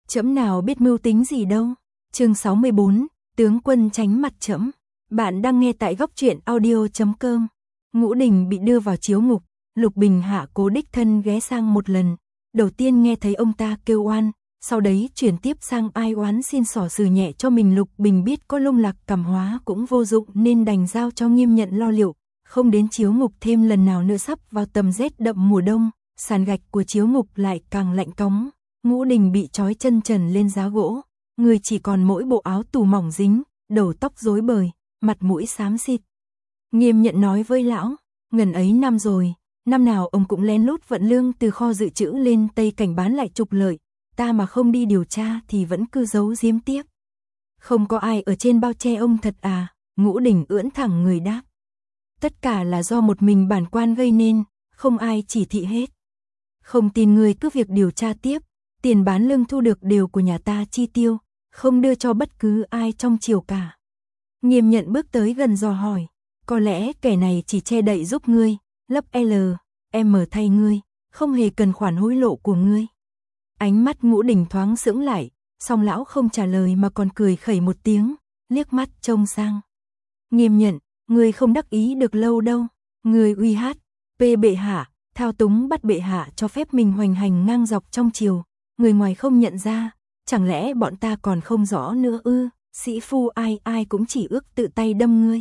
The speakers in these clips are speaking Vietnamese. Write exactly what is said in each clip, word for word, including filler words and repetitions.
Trẫm nào biết mưu tính gì đâu. Chương sáu mươi bốn, tướng quân tránh mặt trẫm. Bạn đang nghe tại góc truyện audio chấm com. Ngũ Đình bị đưa vào chiếu ngục, Lục Bình Hạ cố đích thân ghé sang một lần. Đầu tiên nghe thấy ông ta kêu oan, sau đấy chuyển tiếp sang ai oán xin xỏ xử nhẹ cho mình. Lục Bình biết có lung lạc cảm hóa cũng vô dụng nên đành giao cho Nghiêm Nhận lo liệu, không đến chiếu ngục thêm lần nào nữa. Sắp vào tầm rét đậm mùa đông, sàn gạch của chiếu ngục lại càng lạnh cóng. Ngũ Đình bị trói chân trần lên giá gỗ, người chỉ còn mỗi bộ áo tù mỏng dính, đầu tóc rối bời, mặt mũi xám xịt. Nghiêm Nhận nói với lão, ngần ấy năm rồi, năm nào ông cũng lén lút vận lương từ kho dự trữ lên Tây Cảnh bán lại trục lợi, ta mà không đi điều tra thì vẫn cứ giấu giếm tiếp. Không có ai ở trên bao che ông thật à? Ngũ Đình ưỡn thẳng người đáp. Tất cả là do một mình bản quan gây nên, không ai chỉ thị hết. Không tin người cứ việc điều tra tiếp, tiền bán lương thu được đều của nhà ta chi tiêu, không đưa cho bất cứ ai trong triều cả. Nghiêm Nhận bước tới gần dò hỏi, có lẽ kẻ này chỉ che đậy giúp ngươi, lấp L, M thay ngươi, không hề cần khoản hối lộ của ngươi. Ánh mắt Ngũ Đình thoáng sững lại, song lão không trả lời mà còn cười khẩy một tiếng, liếc mắt trông sang. Nghiêm Nhận, ngươi không đắc ý được lâu đâu, ngươi uy hát, p bệ hạ, thao túng bắt bệ hạ cho phép mình hoành hành ngang dọc trong triều, người ngoài không nhận ra, chẳng lẽ bọn ta còn không rõ nữa ư? Sĩ phu ai ai cũng chỉ ước tự tay đâm ngươi.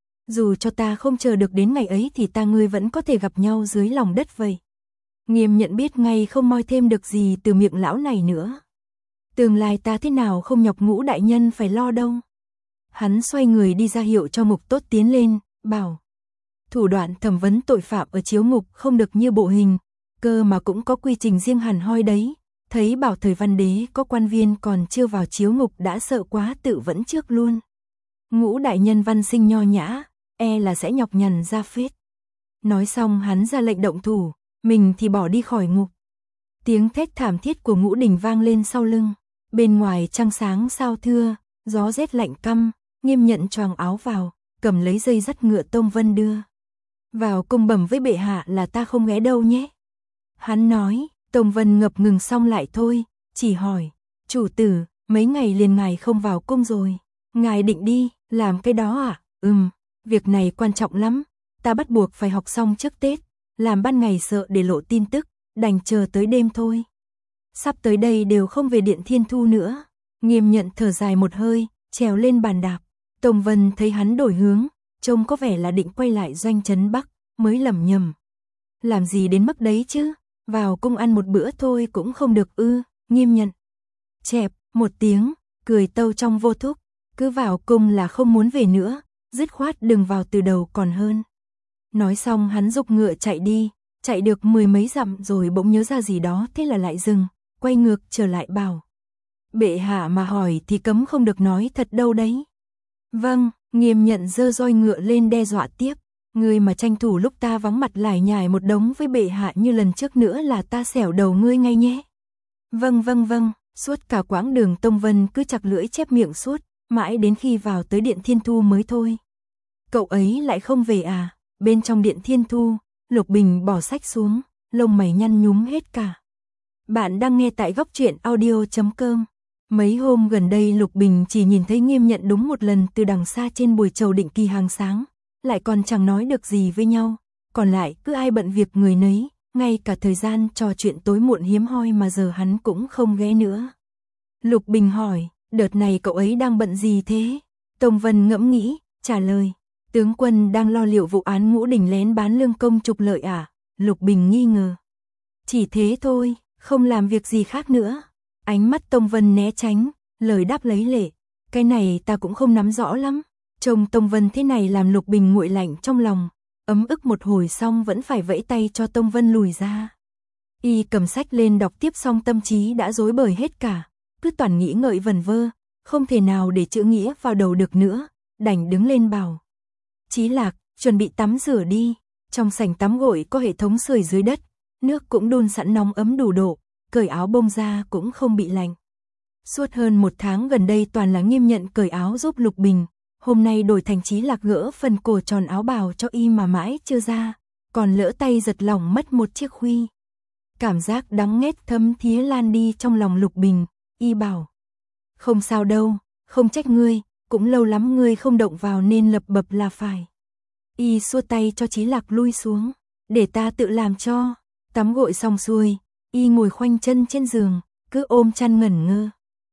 Dù cho ta không chờ được đến ngày ấy thì ta ngươi vẫn có thể gặp nhau dưới lòng đất vậy. Nghiêm Nhận biết ngay không moi thêm được gì từ miệng lão này nữa. Tương lai ta thế nào không nhọc Ngũ đại nhân phải lo đâu. Hắn xoay người đi ra hiệu cho Mục Tốt tiến lên, bảo. Thủ đoạn thẩm vấn tội phạm ở chiếu ngục không được như bộ hình, cơ mà cũng có quy trình riêng hẳn hoi đấy. Thấy bảo thời Văn Đế có quan viên còn chưa vào chiếu ngục đã sợ quá tự vẫn trước luôn. Ngũ đại nhân văn sinh nho nhã, e là sẽ nhọc nhằn ra phết. Nói xong hắn ra lệnh động thủ, mình thì bỏ đi khỏi ngục. Tiếng thét thảm thiết của Ngũ Đình vang lên sau lưng. Bên ngoài trăng sáng sao thưa, gió rét lạnh căm. Nghiêm Nhận choàng áo vào, cầm lấy dây dắt ngựa Tông Vân đưa. Vào cung bẩm với bệ hạ là ta không ghé đâu nhé. Hắn nói. Tông Vân ngập ngừng xong lại thôi, chỉ hỏi, chủ tử, mấy ngày liền ngài không vào cung rồi, ngài định đi, làm cái đó à? Ừm, việc này quan trọng lắm, ta bắt buộc phải học xong trước Tết, làm ban ngày sợ để lộ tin tức, đành chờ tới đêm thôi. Sắp tới đây đều không về Điện Thiên Thu nữa. Nghiêm Nhận thở dài một hơi, trèo lên bàn đạp. Tông Vân thấy hắn đổi hướng, trông có vẻ là định quay lại doanh trấn Bắc, mới lẩm nhẩm. Làm gì đến mức đấy chứ? Vào cung ăn một bữa thôi cũng không được ư? Nghiêm Nhận chẹp một tiếng, cười tâu trong vô thúc, cứ vào cung là không muốn về nữa, dứt khoát đừng vào từ đầu còn hơn. Nói xong hắn giục ngựa chạy đi, chạy được mười mấy dặm rồi bỗng nhớ ra gì đó, thế là lại dừng, quay ngược trở lại bảo. Bệ hạ mà hỏi thì cấm không được nói thật đâu đấy. Vâng. Nghiêm Nhận giơ roi ngựa lên đe dọa tiếp. Ngươi mà tranh thủ lúc ta vắng mặt lải nhải một đống với bệ hạ như lần trước nữa là ta xẻo đầu ngươi ngay nhé. Vâng vâng vâng. Suốt cả quãng đường Tông Vân cứ chặt lưỡi chép miệng suốt, mãi đến khi vào tới Điện Thiên Thu mới thôi. Cậu ấy lại không về à? Bên trong Điện Thiên Thu, Lục Bình bỏ sách xuống, lông mày nhăn nhúm hết cả. Bạn đang nghe tại góc truyện audio chấm com. Mấy hôm gần đây Lục Bình chỉ nhìn thấy Nghiêm Nhận đúng một lần từ đằng xa trên buổi trầu định kỳ hàng sáng, lại còn chẳng nói được gì với nhau, còn lại cứ ai bận việc người nấy, ngay cả thời gian trò chuyện tối muộn hiếm hoi mà giờ hắn cũng không ghé nữa. Lục Bình hỏi, đợt này cậu ấy đang bận gì thế? Tông Vân ngẫm nghĩ, trả lời, tướng quân đang lo liệu vụ án Ngũ Đình lén bán lương công trục lợi à? Lục Bình nghi ngờ. Chỉ thế thôi, không làm việc gì khác nữa. Ánh mắt Tông Vân né tránh, lời đáp lấy lệ, cái này ta cũng không nắm rõ lắm. Trông Tông Vân thế này làm Lục Bình nguội lạnh trong lòng, ấm ức một hồi xong vẫn phải vẫy tay cho Tông Vân lùi ra. Y cầm sách lên đọc tiếp xong tâm trí đã rối bời hết cả, cứ toàn nghĩ ngợi vẩn vơ, không thể nào để chữ nghĩa vào đầu được nữa, đành đứng lên bảo. Chí Lạc, chuẩn bị tắm rửa đi, trong sảnh tắm gội có hệ thống sưởi dưới đất, nước cũng đun sẵn nóng ấm đủ độ, cởi áo bông ra cũng không bị lạnh. Suốt hơn một tháng gần đây toàn là Nghiêm Nhận cởi áo giúp Lục Bình, hôm nay đổi thành Chí Lạc gỡ phần cổ tròn áo bào cho y mà mãi chưa ra, còn lỡ tay giật lỏng mất một chiếc khuy. Cảm giác đắng nghét thấm thía lan đi trong lòng Lục Bình, Y bảo. Không sao đâu, không trách ngươi, cũng lâu lắm ngươi không động vào nên lập bập là phải. Y xua tay cho Chí Lạc lui xuống, để ta tự làm cho. Tắm gội xong xuôi, Y ngồi khoanh chân trên giường, cứ ôm chăn ngẩn ngơ.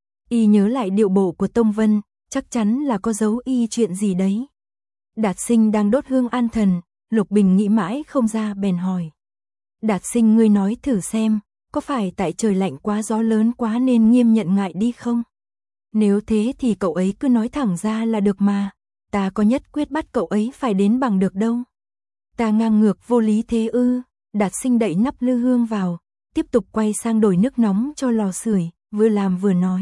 Y nhớ lại điệu bộ của Tông Vân, chắc chắn là có giấu Y chuyện gì đấy. Đạt Sinh đang đốt hương an thần, Lục Bình nghĩ mãi không ra bèn hỏi. Đạt Sinh, ngươi nói thử xem, có phải tại trời lạnh quá gió lớn quá nên Nghiêm Nhận ngại đi không? Nếu thế thì cậu ấy cứ nói thẳng ra là được mà, ta có nhất quyết bắt cậu ấy phải đến bằng được đâu. Ta ngang ngược vô lý thế ư? Đạt Sinh đậy nắp lư hương vào, tiếp tục quay sang đổi nước nóng cho lò sưởi, vừa làm vừa nói.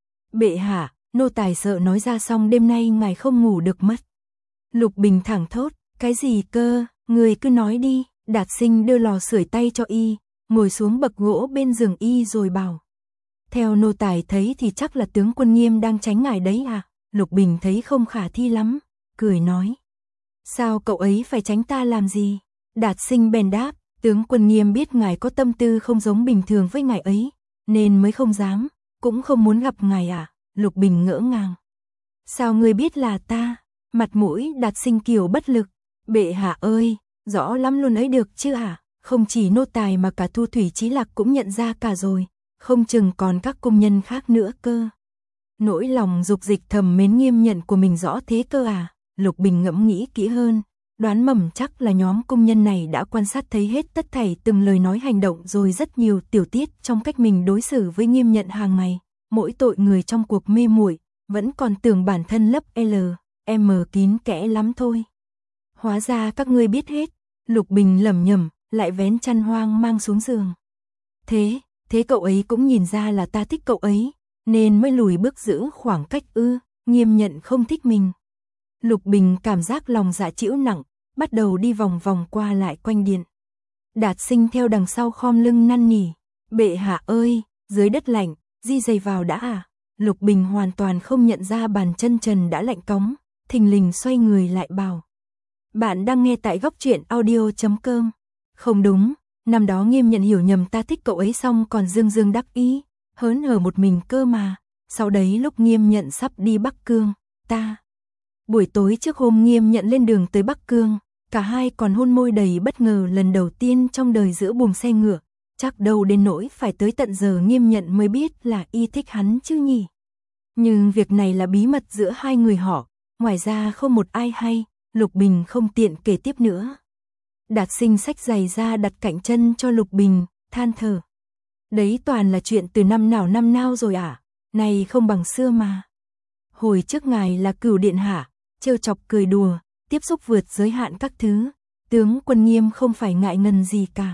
Bệ hạ, nô tài sợ nói ra xong đêm nay ngài không ngủ được mất. Lục Bình thẳng thốt, cái gì cơ, người cứ nói đi. Đạt Sinh đưa lò sưởi tay cho Y, ngồi xuống bậc gỗ bên giường Y rồi bảo. Theo nô tài thấy thì chắc là tướng quân Nghiêm đang tránh ngài đấy à? Lục Bình thấy không khả thi lắm, cười nói. Sao cậu ấy phải tránh ta làm gì? Đạt Sinh bèn đáp, tướng quân Nghiêm biết ngài có tâm tư không giống bình thường với ngài ấy, nên mới không dám, cũng không muốn gặp ngài à? Lục Bình ngỡ ngàng. Sao ngươi biết là ta? Mặt mũi Đạt Sinh kiều bất lực. Bệ hạ ơi, rõ lắm luôn ấy được chứ hả? Không chỉ nô tài mà cả Thu Thủy Chí Lạc cũng nhận ra cả rồi, không chừng còn các công nhân khác nữa cơ. Nỗi lòng dục dịch thầm mến Nghiêm Nhận của mình rõ thế cơ à? Lục Bình ngẫm nghĩ kỹ hơn, đoán mầm chắc là nhóm công nhân này đã quan sát thấy hết tất thảy từng lời nói hành động rồi rất nhiều tiểu tiết trong cách mình đối xử với Nghiêm Nhận hàng ngày. Mỗi tội người trong cuộc mê muội vẫn còn tưởng bản thân lấp L, M kín kẽ lắm thôi. Hóa ra các ngươi biết hết. Lục Bình lẩm nhẩm, lại vén chăn hoang mang xuống giường. Thế, thế cậu ấy cũng nhìn ra là ta thích cậu ấy, nên mới lùi bước giữ khoảng cách ư? Nghiêm Nhận không thích mình. Lục Bình cảm giác lòng dạ chịu nặng, bắt đầu đi vòng vòng qua lại quanh điện. Đạt Sinh theo đằng sau khom lưng năn nỉ. Bệ hạ ơi, dưới đất lạnh, di giày vào đã à? Lục Bình hoàn toàn không nhận ra bàn chân trần đã lạnh cóng, thình lình xoay người lại bảo. Bạn đang nghe tại góc truyện audio chấm com. Không đúng, năm đó Nghiêm Nhận hiểu nhầm ta thích cậu ấy xong còn dương dương đắc ý, hớn hở một mình cơ mà. Sau đấy lúc Nghiêm Nhận sắp đi Bắc Cương, ta... Buổi tối trước hôm Nghiêm Nhận lên đường tới Bắc Cương, cả hai còn hôn môi đầy bất ngờ lần đầu tiên trong đời giữa buồng xe ngựa. Chắc đâu đến nỗi phải tới tận giờ Nghiêm Nhận mới biết là Y thích hắn chứ nhỉ. Nhưng việc này là bí mật giữa hai người họ, ngoài ra không một ai hay. Lục Bình không tiện kể tiếp nữa. Đạt Sinh xách giày ra đặt cạnh chân cho Lục Bình, than thở. Đấy toàn là chuyện từ năm nào năm nào rồi à, này không bằng xưa mà. Hồi trước ngài là Cửu điện hạ, trêu chọc cười đùa, tiếp xúc vượt giới hạn các thứ, tướng quân Nghiêm không phải ngại ngần gì cả.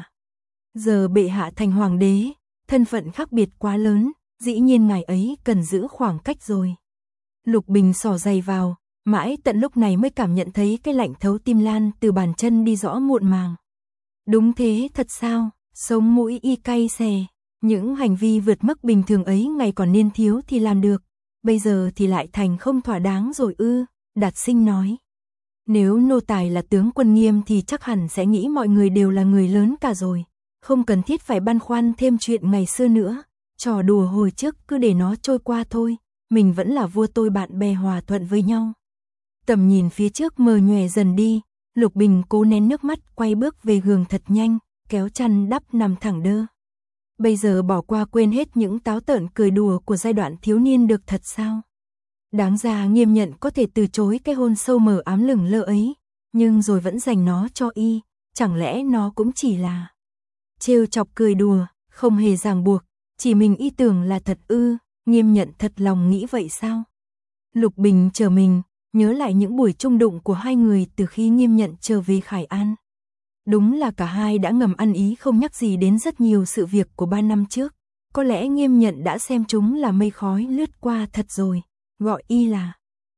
Giờ bệ hạ thành hoàng đế, thân phận khác biệt quá lớn, dĩ nhiên ngài ấy cần giữ khoảng cách rồi. Lục Bình xỏ giày vào. Mãi tận lúc này mới cảm nhận thấy cái lạnh thấu tim lan từ bàn chân đi rõ muộn màng. Đúng thế thật sao, sống mũi Y cay xè, những hành vi vượt mức bình thường ấy ngày còn niên thiếu thì làm được, bây giờ thì lại thành không thỏa đáng rồi ư? Đạt Sinh nói. Nếu nô tài là tướng quân Nghiêm thì chắc hẳn sẽ nghĩ mọi người đều là người lớn cả rồi, không cần thiết phải băn khoăn thêm chuyện ngày xưa nữa, trò đùa hồi trước cứ để nó trôi qua thôi, mình vẫn là vua tôi bạn bè hòa thuận với nhau. Tầm nhìn phía trước mờ nhòe dần đi, Lục Bình cố nén nước mắt quay bước về giường thật nhanh, kéo chăn đắp nằm thẳng đơ. Bây giờ bỏ qua quên hết những táo tợn cười đùa của giai đoạn thiếu niên được thật sao? Đáng ra Nghiêm Nhận có thể từ chối cái hôn sâu mờ ám lửng lơ ấy, nhưng rồi vẫn dành nó cho Y, chẳng lẽ nó cũng chỉ là trêu chọc cười đùa, không hề ràng buộc, chỉ mình Y tưởng là thật ư? Nghiêm Nhận thật lòng nghĩ vậy sao? Lục Bình chờ mình, nhớ lại những buổi chung đụng của hai người từ khi Nghiêm Nhận trở về Khải An. Đúng là cả hai đã ngầm ăn ý không nhắc gì đến rất nhiều sự việc của ba năm trước. Có lẽ Nghiêm Nhận đã xem chúng là mây khói lướt qua thật rồi, gọi Y là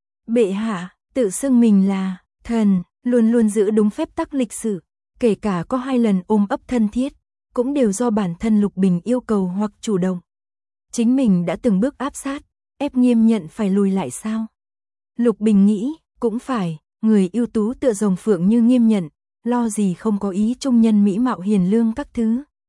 bệ hạ, tự xưng mình là thần, luôn luôn giữ đúng phép tắc lịch sử, kể cả có hai lần ôm ấp thân thiết, cũng đều do bản thân Lục Bình yêu cầu hoặc chủ động. Chính mình đã từng bước áp sát, ép Nghiêm Nhận phải lùi lại sao? Lục Bình nghĩ, cũng phải, người ưu tú tựa rồng phượng như Nghiêm Nhận, lo gì không có ý trung nhân mỹ mạo hiền lương các thứ,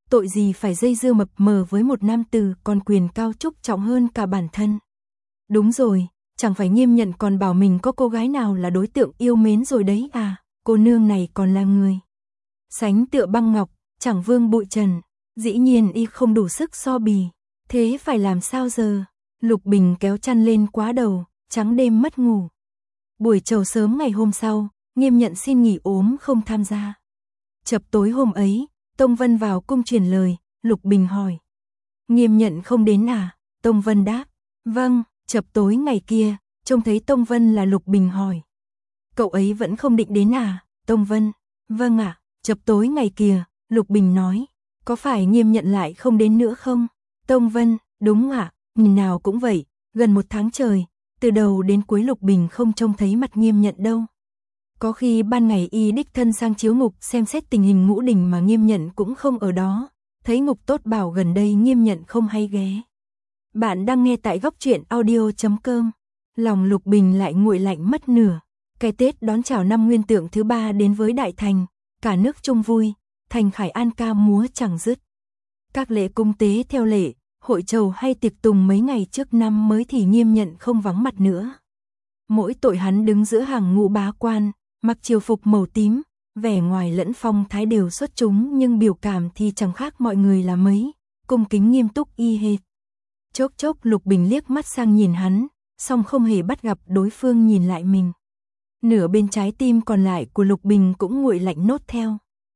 tội gì phải dây dưa mập mờ với một nam tử còn quyền cao trúc trọng hơn cả bản thân. Đúng rồi, chẳng phải Nghiêm Nhận còn bảo mình có cô gái nào là đối tượng yêu mến rồi đấy à, cô nương này còn là người sánh tựa băng ngọc, chẳng vương bụi trần, dĩ nhiên y không đủ sức so bì, thế phải làm sao giờ? Lục Bình kéo chăn lên quá đầu, trắng đêm mất ngủ. Buổi trầu sớm ngày hôm sau, Nghiêm Nhận xin nghỉ ốm không tham gia. Chập tối hôm ấy, Tông Vân vào cung truyền lời, Lục Bình hỏi. Nghiêm Nhận không đến à? Tông Vân đáp. Vâng, chập tối ngày kia, trông thấy Tông Vân là Lục Bình hỏi. Cậu ấy vẫn không định đến à? Tông Vân. Vâng ạ, à, chập tối ngày kia, Lục Bình nói. Có phải Nghiêm Nhận lại không đến nữa không? Tông Vân, đúng ạ, à, nhìn nào cũng vậy, gần một tháng trời, từ đầu đến cuối Lục Bình không trông thấy mặt Nghiêm Nhận đâu. Có khi ban ngày y đích thân sang chiếu ngục xem xét tình hình Ngũ Đình mà Nghiêm Nhận cũng không ở đó, thấy ngục tốt bảo gần đây Nghiêm Nhận không hay ghé. Bạn đang nghe tại góc truyện audio chấm com. Lòng Lục Bình lại nguội lạnh mất nửa. Cái Tết đón chào năm Nguyên Tượng thứ ba đến với Đại Thành, cả nước chung vui, thành khải an ca múa chẳng dứt. Các lễ cung tế theo lệ, hội trầu hay tiệc tùng mấy ngày trước năm mới thì Nghiêm Nhận không vắng mặt nữa. Mỗi tội hắn đứng giữa hàng ngũ bá quan, mặc triều phục màu tím, vẻ ngoài lẫn phong thái đều xuất chúng nhưng biểu cảm thì chẳng khác mọi người là mấy, cung kính nghiêm túc y hệt. Chốc chốc Lục Bình liếc mắt sang nhìn hắn, song không hề bắt gặp đối phương nhìn lại mình. Nửa bên trái tim còn lại của Lục Bình cũng nguội lạnh nốt theo.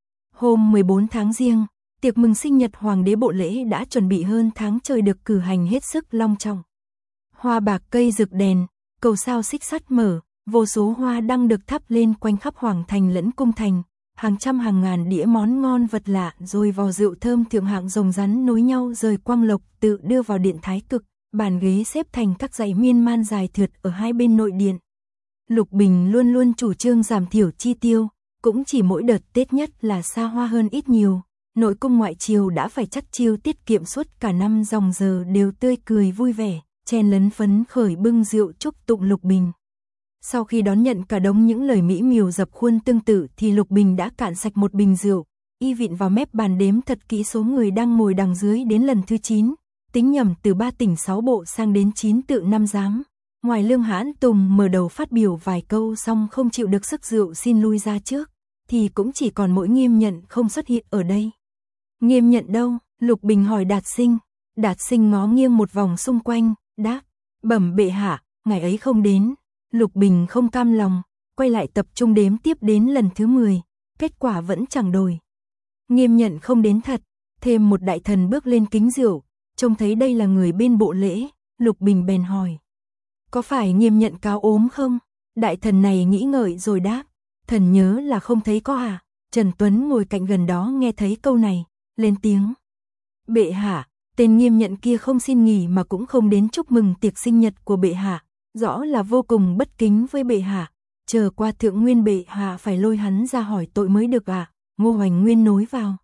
Hôm mười bốn tháng Giêng, tiệc mừng sinh nhật Hoàng đế Bộ Lễ đã chuẩn bị hơn tháng trời được cử hành hết sức long trọng. Hoa bạc cây rực đèn, cầu sao xích sắt mở, vô số hoa đăng được thắp lên quanh khắp hoàng thành lẫn cung thành, hàng trăm hàng ngàn đĩa món ngon vật lạ rồi vò rượu thơm thượng hạng rồng rắn nối nhau rời quang lộc tự đưa vào điện thái cực, bàn ghế xếp thành các dãy miên man dài thượt ở hai bên nội điện. Lục Bình luôn luôn chủ trương giảm thiểu chi tiêu, cũng chỉ mỗi đợt Tết nhất là xa hoa hơn ít nhiều. Nội cung ngoại triều đã phải chắt chiu tiết kiệm suốt cả năm dòng giờ đều tươi cười vui vẻ, chen lấn phấn khởi bưng rượu chúc tụng Lục Bình. Sau khi đón nhận cả đống những lời mỹ miều dập khuôn tương tự thì Lục Bình đã cạn sạch một bình rượu, y vịn vào mép bàn đếm thật kỹ số người đang ngồi đằng dưới đến lần thứ chín, tính nhầm từ ba tỉnh sáu bộ sang đến chín tự năm giám. Ngoài Lương Hãn Tùng mở đầu phát biểu vài câu xong không chịu được sức rượu xin lui ra trước, thì cũng chỉ còn mỗi Nghiêm Nhận không xuất hiện ở đây. Nghiêm Nhận đâu? Lục Bình hỏi Đạt Sinh. Đạt Sinh ngó nghiêng một vòng xung quanh, đáp, bẩm bệ hạ, ngày ấy không đến. Lục Bình không cam lòng, quay lại tập trung đếm tiếp đến lần thứ mười, kết quả vẫn chẳng đổi. Nghiêm Nhận không đến thật, thêm một đại thần bước lên kính rượu, trông thấy đây là người bên bộ lễ, Lục Bình bèn hỏi. Có phải Nghiêm Nhận cáo ốm không? Đại thần này nghĩ ngợi rồi đáp, thần nhớ là không thấy có à. Trần Tuấn ngồi cạnh gần đó nghe thấy câu này, lên tiếng. Bệ hạ, tên Nghiêm Nhận kia không xin nghỉ mà cũng không đến chúc mừng tiệc sinh nhật của bệ hạ, rõ là vô cùng bất kính với bệ hạ, chờ qua thượng nguyên bệ hạ phải lôi hắn ra hỏi tội mới được à. Ngô Hoành Nguyên nối vào.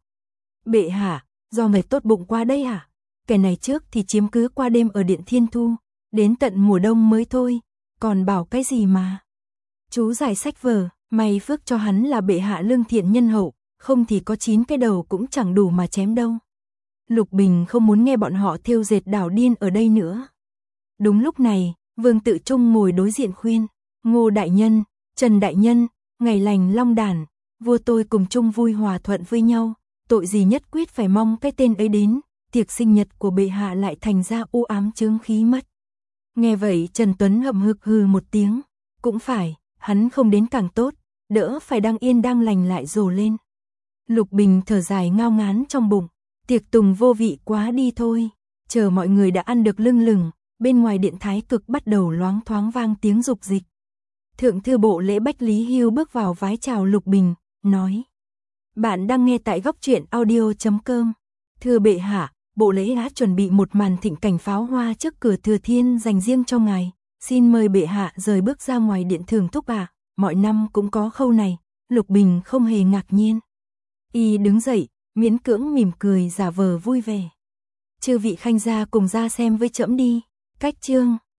Bệ hạ, do người tốt bụng qua đây à? Kẻ này trước thì chiếm cứ qua đêm ở Điện Thiên Thu, đến tận mùa đông mới thôi, còn bảo cái gì mà. Chú giải sách vở, may phước cho hắn là bệ hạ lương thiện nhân hậu, không thì có chín cái đầu cũng chẳng đủ mà chém đâu. Lục Bình không muốn nghe bọn họ thêu dệt đảo điên ở đây nữa. Đúng lúc này, Vương Tự Trung ngồi đối diện khuyên, Ngô đại nhân, Trần đại nhân, ngày lành long đản, vua tôi cùng chung vui hòa thuận với nhau, tội gì nhất quyết phải mong cái tên ấy đến, tiệc sinh nhật của bệ hạ lại thành ra u ám chướng khí mất. Nghe vậy Trần Tuấn hậm hực hừ một tiếng, cũng phải, hắn không đến càng tốt, đỡ phải đang yên đang lành lại rồ lên. Lục Bình thở dài ngao ngán trong bụng, tiệc tùng vô vị quá đi thôi. Chờ mọi người đã ăn được lưng lửng, bên ngoài điện thái cực bắt đầu loáng thoáng vang tiếng dục dịch. Thượng thư bộ lễ Bách Lý Hưu bước vào vái chào Lục Bình, nói. Bạn đang nghe tại góc truyện audio chấm com. Thưa bệ hạ, bộ lễ đã chuẩn bị một màn thịnh cảnh pháo hoa trước cửa Thừa Thiên dành riêng cho ngài. Xin mời bệ hạ rời bước ra ngoài điện thưởng thúc ạ. À. Mọi năm cũng có khâu này. Lục Bình không hề ngạc nhiên. Y đứng dậy, miễn cưỡng mỉm cười giả vờ vui vẻ. Chư vị khanh gia cùng ra xem với trẫm đi. Cách chương